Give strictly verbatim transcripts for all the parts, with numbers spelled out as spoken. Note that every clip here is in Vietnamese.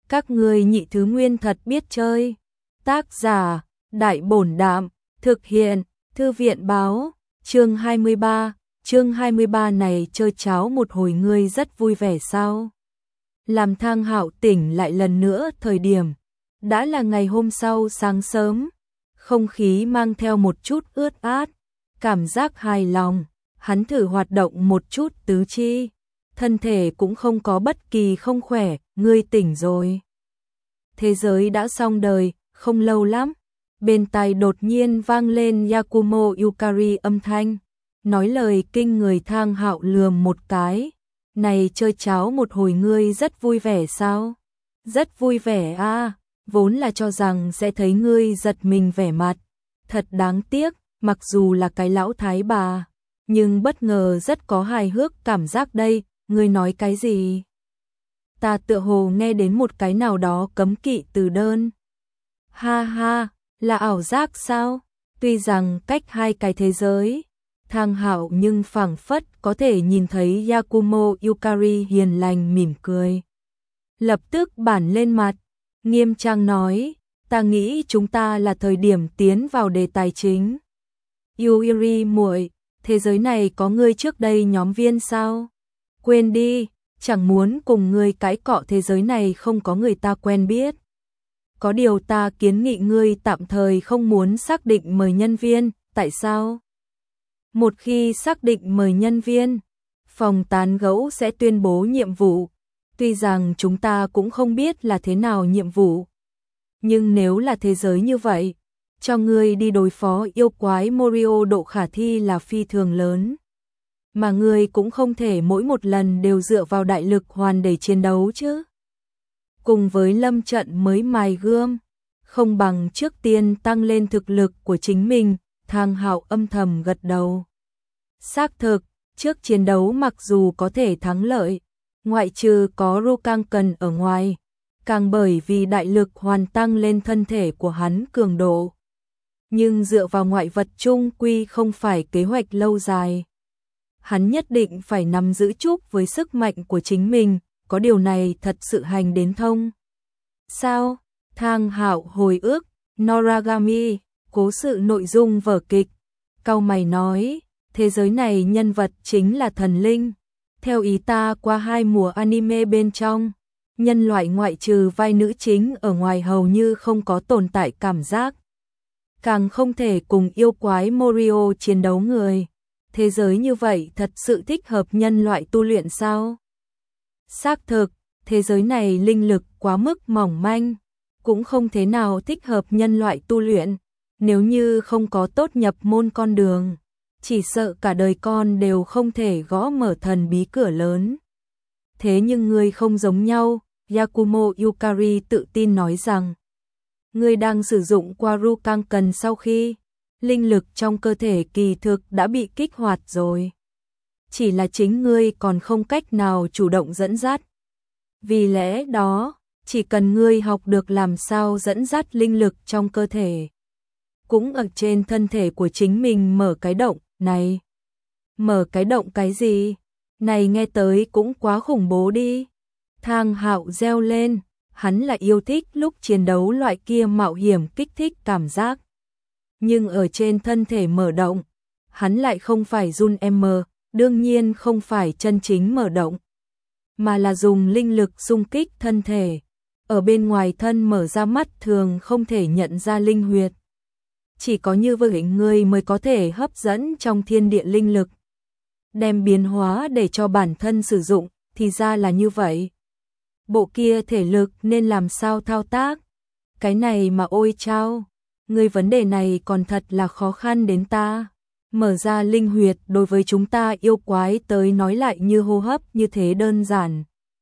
Các ngươi nhị thứ nguyên thật biết chơi. Tác giả, Đại Bổn Đạm, thực hiện, Thư viện báo, chương hai mươi ba, chương hai mươi ba này chơi cháo một hồi ngươi rất vui vẻ sao? Làm Thang Hạo tỉnh lại lần nữa thời điểm, đã là ngày hôm sau sáng sớm, không khí mang theo một chút ướt át, cảm giác hài lòng, hắn thử hoạt động một chút tứ chi, thân thể cũng không có bất kỳ không khỏe, ngươi tỉnh rồi. Thế giới đã xong đời, không lâu lắm, bên tai đột nhiên vang lên Yakumo Yukari âm thanh, nói lời kinh người. Thang Hạo lườm một cái, này chơi cháo một hồi ngươi rất vui vẻ sao? Rất vui vẻ a, à, vốn là cho rằng sẽ thấy ngươi giật mình vẻ mặt, thật đáng tiếc, mặc dù là cái lão thái bà, nhưng bất ngờ rất có hài hước cảm giác đây, ngươi nói cái gì? Ta tựa hồ nghe đến một cái nào đó cấm kỵ từ đơn. Ha ha, là ảo giác sao? Tuy rằng cách hai cái thế giới, Thang Hạo nhưng phảng phất có thể nhìn thấy Yakumo Yukari hiền lành mỉm cười. Lập tức bản lên mặt, nghiêm trang nói, ta nghĩ chúng ta là thời điểm tiến vào đề tài chính. Yuri muội, thế giới này có ngươi trước đây nhóm viên sao? Quên đi, chẳng muốn cùng ngươi cãi cọ, thế giới này không có người ta quen biết. Có điều ta kiến nghị ngươi tạm thời không muốn xác định mời nhân viên, tại sao? Một khi xác định mời nhân viên, phòng tán gẫu sẽ tuyên bố nhiệm vụ, tuy rằng chúng ta cũng không biết là thế nào nhiệm vụ. Nhưng nếu là thế giới như vậy, cho ngươi đi đối phó yêu quái Morio độ khả thi là phi thường lớn. Mà ngươi cũng không thể mỗi một lần đều dựa vào đại lực hoàn để chiến đấu chứ. Cùng với lâm trận mới mài gươm, không bằng trước tiên tăng lên thực lực của chính mình. Thang Hạo âm thầm gật đầu. Xác thực, trước chiến đấu mặc dù có thể thắng lợi, ngoại trừ có Rukanken ở ngoài, càng bởi vì đại lực hoàn tăng lên thân thể của hắn cường độ. Nhưng dựa vào ngoại vật chung quy không phải kế hoạch lâu dài. Hắn nhất định phải nắm giữ chút với sức mạnh của chính mình, có điều này thật sự hành đến thông. Sao? Thang Hạo hồi ức, Noragami, cố sự nội dung vở kịch. Cau mày nói, thế giới này nhân vật chính là thần linh. Theo ý ta qua hai mùa anime bên trong, nhân loại ngoại trừ vai nữ chính ở ngoài hầu như không có tồn tại cảm giác. Càng không thể cùng yêu quái Morio chiến đấu người. Thế giới như vậy thật sự thích hợp nhân loại tu luyện sao? Xác thực, thế giới này linh lực quá mức mỏng manh, cũng không thế nào thích hợp nhân loại tu luyện. Nếu như không có tốt nhập môn con đường, chỉ sợ cả đời con đều không thể gõ mở thần bí cửa lớn. Thế nhưng ngươi không giống nhau, Yakumo Yukari tự tin nói rằng, ngươi đang sử dụng qua Rukanken sau khi linh lực trong cơ thể kỳ thực đã bị kích hoạt rồi. Chỉ là chính ngươi còn không cách nào chủ động dẫn dắt. Vì lẽ đó, chỉ cần ngươi học được làm sao dẫn dắt linh lực trong cơ thể, cũng ở trên thân thể của chính mình mở cái động này. Mở cái động cái gì? Này nghe tới cũng quá khủng bố đi. Thang Hạo reo lên, hắn là yêu thích lúc chiến đấu loại kia mạo hiểm kích thích cảm giác. Nhưng ở trên thân thể mở động, hắn lại không phải run em, đương nhiên không phải chân chính mở động, mà là dùng linh lực xung kích thân thể. Ở bên ngoài thân mở ra mắt thường không thể nhận ra linh huyệt. Chỉ có như vậy người mới có thể hấp dẫn trong thiên địa linh lực, đem biến hóa để cho bản thân sử dụng, thì ra là như vậy. Bộ kia thể lực nên làm sao thao tác? Cái này mà ôi chao, người vấn đề này còn thật là khó khăn đến ta. Mở ra linh huyệt đối với chúng ta yêu quái tới nói lại như hô hấp như thế đơn giản.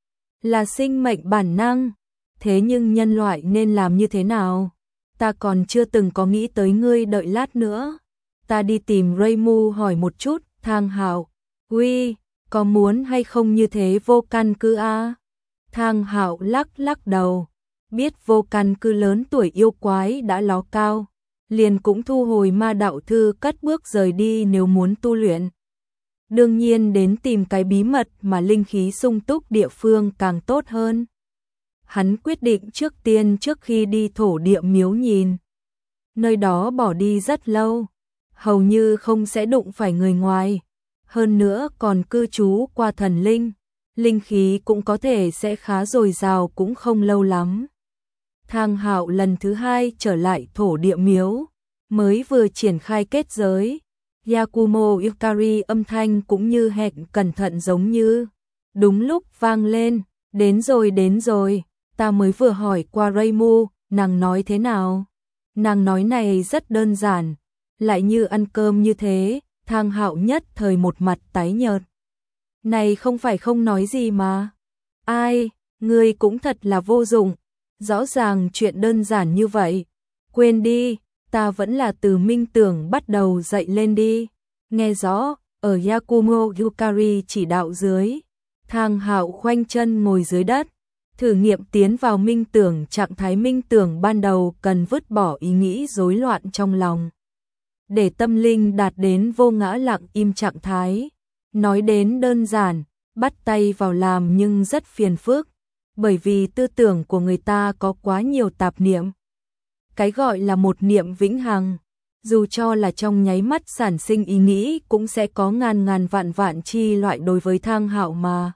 Là sinh mệnh bản năng. Thế nhưng nhân loại nên làm như thế nào? Ta còn chưa từng có nghĩ tới, ngươi đợi lát nữa. Ta đi tìm Reimu hỏi một chút. Thang Hạo, uy, có muốn hay không như thế vô căn cứ a? Thang Hạo lắc lắc đầu, biết vô căn cứ lớn tuổi yêu quái đã ló cao, liền cũng thu hồi ma đạo thư cất bước rời đi. Nếu muốn tu luyện, đương nhiên đến tìm cái bí mật mà linh khí sung túc địa phương càng tốt hơn. Hắn quyết định trước tiên trước khi đi thổ địa miếu nhìn. Nơi đó bỏ đi rất lâu, hầu như không sẽ đụng phải người ngoài. Hơn nữa còn cư trú qua thần linh, linh khí cũng có thể sẽ khá dồi dào cũng không lâu lắm. Thang Hạo lần thứ hai trở lại thổ địa miếu, mới vừa triển khai kết giới. Yakumo Yukari âm thanh cũng như hẹn cẩn thận giống như. Đúng lúc vang lên, đến rồi đến rồi, ta mới vừa hỏi qua Reimu, nàng nói thế nào? Nàng nói này rất đơn giản, lại như ăn cơm như thế. Thang Hạo nhất thời một mặt tái nhợt. Này không phải không nói gì mà. Ai, ngươi cũng thật là vô dụng. Rõ ràng chuyện đơn giản như vậy. Quên đi, ta vẫn là từ minh tưởng bắt đầu dậy lên đi. Nghe rõ, ở Yakumo Yukari chỉ đạo dưới. Thang Hạo khoanh chân ngồi dưới đất. Thử nghiệm tiến vào minh tưởng. Trạng thái minh tưởng ban đầu cần vứt bỏ ý nghĩ rối loạn trong lòng, để tâm linh đạt đến vô ngã lặng im trạng thái. Nói đến đơn giản, bắt tay vào làm nhưng rất phiền phức, bởi vì tư tưởng của người ta có quá nhiều tạp niệm. Cái gọi là một niệm vĩnh hằng, dù cho là trong nháy mắt sản sinh ý nghĩ cũng sẽ có ngàn ngàn vạn vạn chi loại. Đối với Thang Hạo mà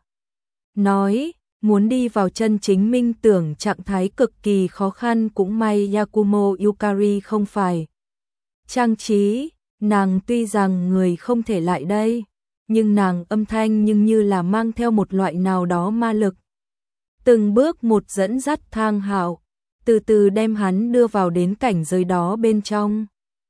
nói, muốn đi vào chân chính minh tưởng trạng thái cực kỳ khó khăn. Cũng may Yakumo Yukari không phải trang trí, nàng tuy rằng người không thể lại đây, nhưng nàng âm thanh nhưng như là mang theo một loại nào đó ma lực. Từng bước một dẫn dắt Thang Hạo, từ từ đem hắn đưa vào đến cảnh giới đó bên trong.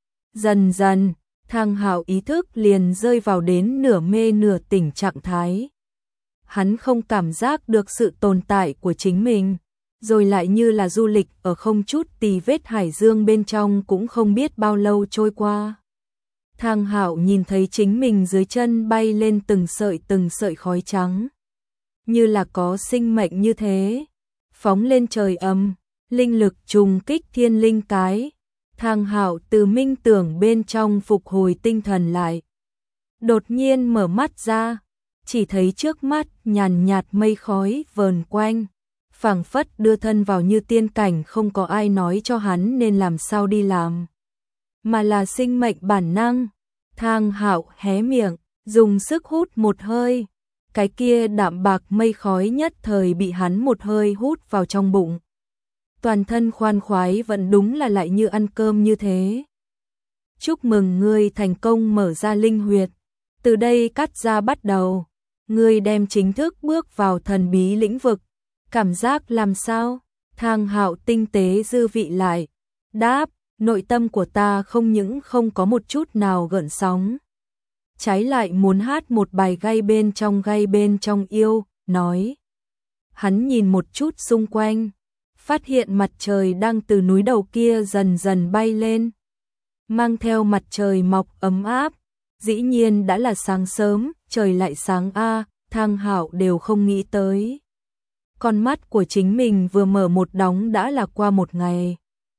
Dần dần, Thang Hạo ý thức liền rơi vào đến nửa mê nửa tỉnh trạng thái. Hắn không cảm giác được sự tồn tại của chính mình, rồi lại như là du lịch ở không chút tì vết hải dương bên trong cũng không biết bao lâu trôi qua. Thang Hạo nhìn thấy chính mình dưới chân bay lên từng sợi từng sợi khói trắng, như là có sinh mệnh như thế, phóng lên trời ầm, linh lực trùng kích thiên linh cái. Thang Hạo từ minh tưởng bên trong phục hồi tinh thần lại, đột nhiên mở mắt ra, chỉ thấy trước mắt nhàn nhạt mây khói vờn quanh, phảng phất đưa thân vào như tiên cảnh. Không có ai nói cho hắn nên làm sao đi làm, mà là sinh mệnh bản năng. Thang Hạo hé miệng, dùng sức hút một hơi, cái kia đạm bạc mây khói nhất thời bị hắn một hơi hút vào trong bụng. Toàn thân khoan khoái, vẫn đúng là lại như ăn cơm như thế. Chúc mừng ngươi thành công mở ra linh huyệt, từ đây cắt ra bắt đầu, ngươi đem chính thức bước vào thần bí lĩnh vực. Cảm giác làm sao? Thang Hạo tinh tế dư vị lại, đáp, nội tâm của ta không những không có một chút nào gợn sóng, trái lại muốn hát một bài gai bên trong gai bên trong yêu, nói. Hắn nhìn một chút xung quanh, phát hiện mặt trời đang từ núi đầu kia dần dần bay lên, mang theo mặt trời mọc ấm áp. Dĩ nhiên đã là sáng sớm, trời lại sáng a. À, Thang Hạo đều không nghĩ tới. Con mắt của chính mình vừa mở một đóng đã là qua một ngày.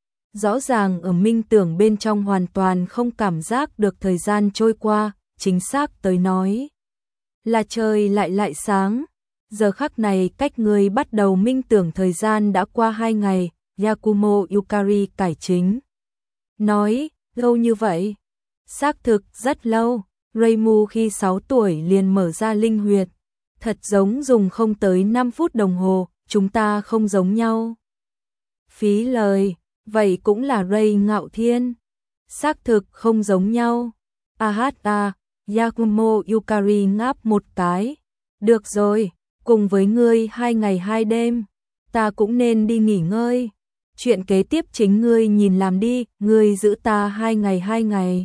Rõ ràng ở minh tưởng bên trong hoàn toàn không cảm giác được thời gian trôi qua, chính xác tới nói là trời lại lại sáng. Giờ khắc này cách người bắt đầu minh tưởng thời gian đã qua hai ngày. Yakumo Yukari cải chính nói, lâu như vậy? Xác thực rất lâu. Reimu khi sáu tuổi liền mở ra linh huyệt, thật giống dùng không tới năm phút đồng hồ. Chúng ta không giống nhau. Phí lời, vậy cũng là Ray Ngạo Thiên. Xác thực không giống nhau. Ahata, Yakumo Yukari ngáp một cái. Được rồi, cùng với ngươi hai ngày hai đêm, ta cũng nên đi nghỉ ngơi. Chuyện kế tiếp chính ngươi nhìn làm đi, ngươi giữ ta hai ngày hai ngày.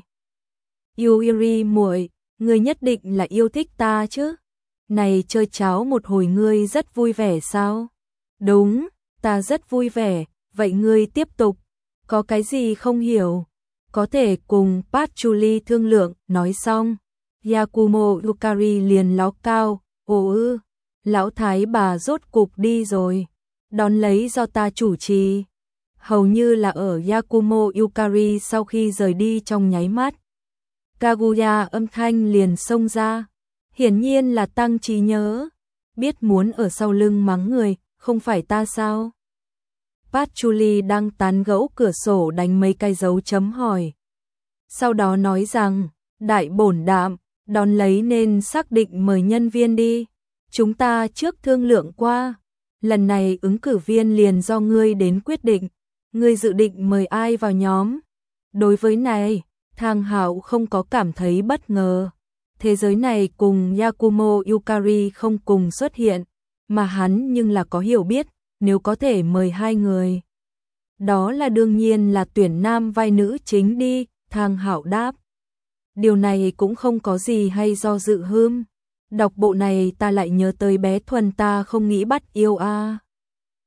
Yuri muội, ngươi nhất định là yêu thích ta chứ? Này chơi cháo một hồi ngươi rất vui vẻ sao? Đúng, ta rất vui vẻ, vậy ngươi tiếp tục. Có cái gì không hiểu? Có thể cùng Patchouli thương lượng. Nói xong, Yakumo Yukari liền ló cao, ồ ư, lão thái bà rốt cục đi rồi, đón lấy do ta chủ trì. Hầu như là ở Yakumo Yukari sau khi rời đi trong nháy mắt, Kaguya âm thanh liền xông ra, hiển nhiên là tăng trí nhớ, biết muốn ở sau lưng mắng người, không phải ta sao? Patchouli đang tán gẫu cửa sổ đánh mấy cái dấu chấm hỏi. Sau đó nói rằng, đại bổn đạm, đón lấy nên xác định mời nhân viên đi. Chúng ta trước thương lượng qua, lần này ứng cử viên liền do ngươi đến quyết định. Ngươi dự định mời ai vào nhóm? Đối với này, Thang Hạo không có cảm thấy bất ngờ. Thế giới này cùng Yakumo Yukari không cùng xuất hiện, mà hắn nhưng là có hiểu biết, nếu có thể mời hai người. Đó là đương nhiên là tuyển nam vai nữ chính đi, Thang Hạo đáp. Điều này cũng không có gì hay do dự hưm. Đọc bộ này ta lại nhớ tới bé Thuần ta không nghĩ bắt yêu a. À.